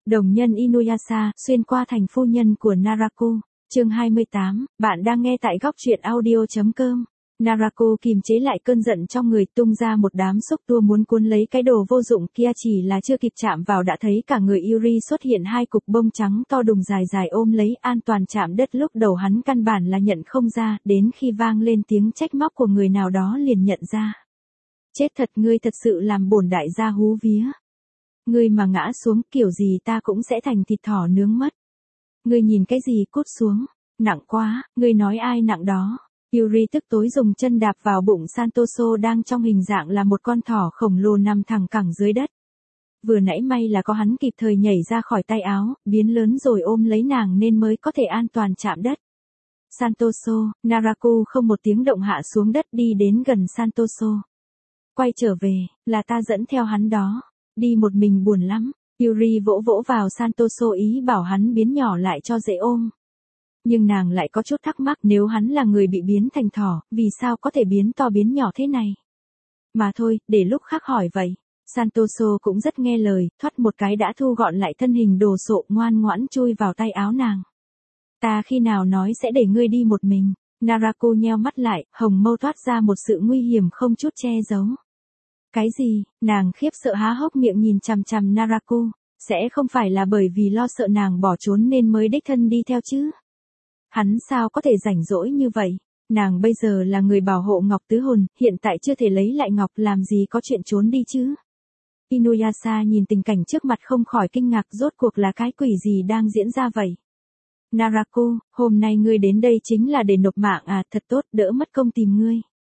Đồng nhân Inuyasha, xuyên qua thành phu nhân của Naraku. Chương 28, bạn đang nghe tại góc truyện audio.com. Naraku kìm chế lại cơn giận trong người, tung ra một đám xúc tua muốn cuốn lấy cái đồ vô dụng kia, chỉ là chưa kịp chạm vào đã thấy cả người Yuri xuất hiện hai cục bông trắng to đùng dài dài ôm lấy, an toàn chạm đất. Lúc đầu hắn căn bản là nhận không ra, đến khi vang lên tiếng trách móc của người nào đó liền nhận ra. Chết thật, ngươi thật sự làm bổn đại gia hú vía. Ngươi mà ngã xuống kiểu gì ta cũng sẽ thành thịt thỏ nướng mất. Ngươi nhìn cái gì, cút xuống. Nặng quá, ngươi nói ai nặng đó. Yuri tức tối dùng chân đạp vào bụng Santoso đang trong hình dạng là một con thỏ khổng lồ nằm thẳng cẳng dưới đất. Vừa nãy may là có hắn kịp thời nhảy ra khỏi tay áo, biến lớn rồi ôm lấy nàng nên mới có thể an toàn chạm đất. Santoso, Naraku không một tiếng động hạ xuống đất đi đến gần Santoso. Quay trở về, là ta dẫn theo hắn đó. Đi một mình buồn lắm. Yuri vỗ vỗ vào Santoso ý bảo hắn biến nhỏ lại cho dễ ôm. Nhưng nàng lại có chút thắc mắc, nếu hắn là người bị biến thành thỏ, vì sao có thể biến to biến nhỏ thế này? Mà thôi, để lúc khác hỏi vậy. Santoso cũng rất nghe lời, thoát một cái đã thu gọn lại thân hình đồ sộ, ngoan ngoãn chui vào tay áo nàng. Ta khi nào nói sẽ để ngươi đi một mình? Naraku nheo mắt lại, hồng mâu thoát ra một sự nguy hiểm không chút che giấu. Cái gì? Nàng khiếp sợ há hốc miệng nhìn chằm chằm Naraku, sẽ không phải là bởi vì lo sợ nàng bỏ trốn nên mới đích thân đi theo chứ? Hắn sao có thể rảnh rỗi như vậy? Nàng bây giờ là người bảo hộ Ngọc Tứ Hồn, hiện tại chưa thể lấy lại Ngọc, làm gì có chuyện trốn đi chứ? Inuyasha nhìn tình cảnh trước mặt không khỏi kinh ngạc, rốt cuộc là cái quỷ gì đang diễn ra vậy? Naraku, hôm nay ngươi đến đây chính là để nộp mạng à? Thật tốt, đỡ mất công tìm ngươi.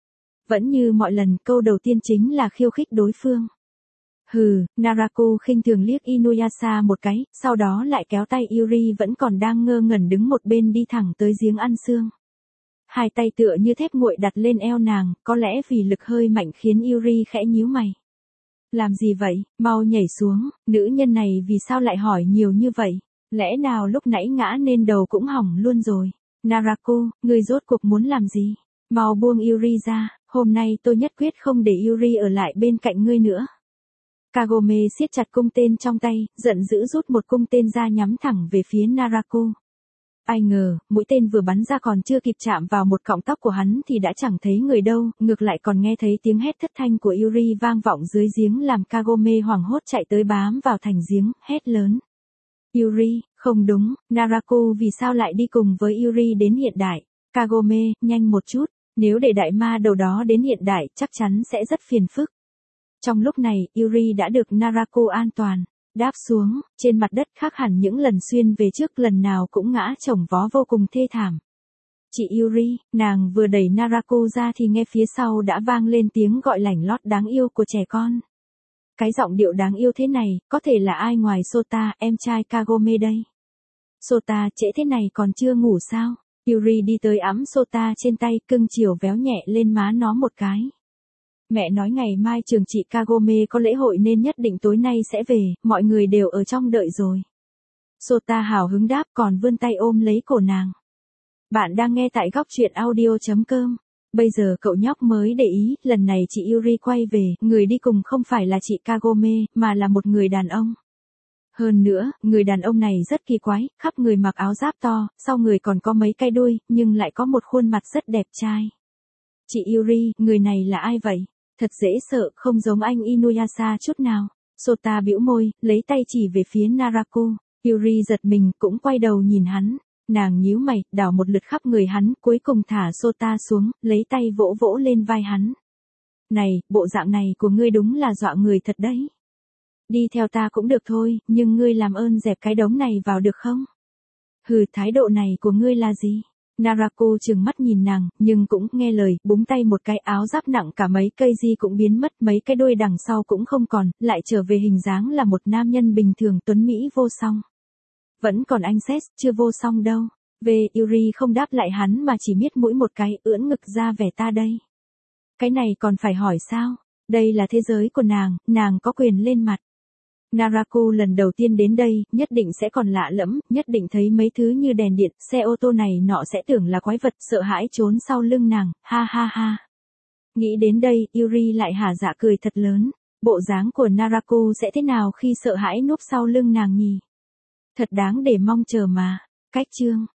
Vẫn như mọi lần, câu đầu tiên chính là khiêu khích đối phương. Hừ, Naraku khinh thường liếc Inuyasha một cái, sau đó lại kéo tay Yuri vẫn còn đang ngơ ngẩn đứng một bên đi thẳng tới giếng ăn xương. Hai tay tựa như thép nguội đặt lên eo nàng, có lẽ vì lực hơi mạnh khiến Yuri khẽ nhíu mày. Làm gì vậy, mau nhảy xuống, nữ nhân này vì sao lại hỏi nhiều như vậy, lẽ nào lúc nãy ngã nên đầu cũng hỏng luôn rồi. Naraku, ngươi rốt cuộc muốn làm gì? Mau buông Yuri ra, hôm nay tôi nhất quyết không để Yuri ở lại bên cạnh ngươi nữa. Kagome siết chặt cung tên trong tay, giận dữ rút một cung tên ra nhắm thẳng về phía Naraku. Ai ngờ, mũi tên vừa bắn ra còn chưa kịp chạm vào một cọng tóc của hắn thì đã chẳng thấy người đâu, ngược lại còn nghe thấy tiếng hét thất thanh của Yuri vang vọng dưới giếng làm Kagome hoảng hốt chạy tới bám vào thành giếng, hét lớn. Yuri, không đúng, Naraku vì sao lại đi cùng với Yuri đến hiện đại? Kagome, nhanh một chút, nếu để đại ma đầu đó đến hiện đại chắc chắn sẽ rất phiền phức. Trong lúc này, Yuri đã được Naraku an toàn đáp xuống, trên mặt đất khác hẳn những lần xuyên về trước, lần nào cũng ngã chồng vó vô cùng thê thảm. Chị Yuri, nàng vừa đẩy Naraku ra thì nghe phía sau đã vang lên tiếng gọi lảnh lót đáng yêu của trẻ con. Cái giọng điệu đáng yêu thế này, có thể là ai ngoài Sota, em trai Kagome đây? Sota, trễ thế này còn chưa ngủ sao? Yuri đi tới ẵm Sota trên tay, cưng chiều véo nhẹ lên má nó một cái. Mẹ nói ngày mai trường chị Kagome có lễ hội nên nhất định tối nay sẽ về, mọi người đều ở trong đợi rồi. Sota hào hứng đáp còn vươn tay ôm lấy cổ nàng. Bạn đang nghe tại góc truyện audio.com. Bây giờ cậu nhóc mới để ý, lần này chị Yuri quay về, người đi cùng không phải là chị Kagome, mà là một người đàn ông. Hơn nữa, người đàn ông này rất kỳ quái, khắp người mặc áo giáp to, sau người còn có mấy cái đuôi, nhưng lại có một khuôn mặt rất đẹp trai. Chị Yuri, người này là ai vậy? Thật dễ sợ, không giống anh Inuyasha chút nào. Sota bĩu môi, lấy tay chỉ về phía Naraku. Yuri giật mình, cũng quay đầu nhìn hắn. Nàng nhíu mày, đảo một lượt khắp người hắn, cuối cùng thả Sota xuống, lấy tay vỗ vỗ lên vai hắn. Này, bộ dạng này của ngươi đúng là dọa người thật đấy. Đi theo ta cũng được thôi, nhưng ngươi làm ơn dẹp cái đống này vào được không? Hừ, thái độ này của ngươi là gì? Naraku trừng mắt nhìn nàng, nhưng cũng nghe lời, búng tay một cái, áo giáp nặng cả mấy cây di cũng biến mất, mấy cái đuôi đằng sau cũng không còn, lại trở về hình dáng là một nam nhân bình thường tuấn mỹ vô song. Vẫn còn anh Ses, chưa vô song đâu. Về, Yuri không đáp lại hắn mà chỉ miết mũi một cái, ưỡn ngực ra vẻ ta đây. Cái này còn phải hỏi sao? Đây là thế giới của nàng có quyền lên mặt. Naraku lần đầu tiên đến đây, nhất định sẽ còn lạ lẫm, nhất định thấy mấy thứ như đèn điện, xe ô tô này nọ sẽ tưởng là quái vật, sợ hãi trốn sau lưng nàng, ha ha ha. Nghĩ đến đây, Yuri lại hả dạ cười thật lớn, bộ dáng của Naraku sẽ thế nào khi sợ hãi núp sau lưng nàng nhỉ? Thật đáng để mong chờ mà. Cách chương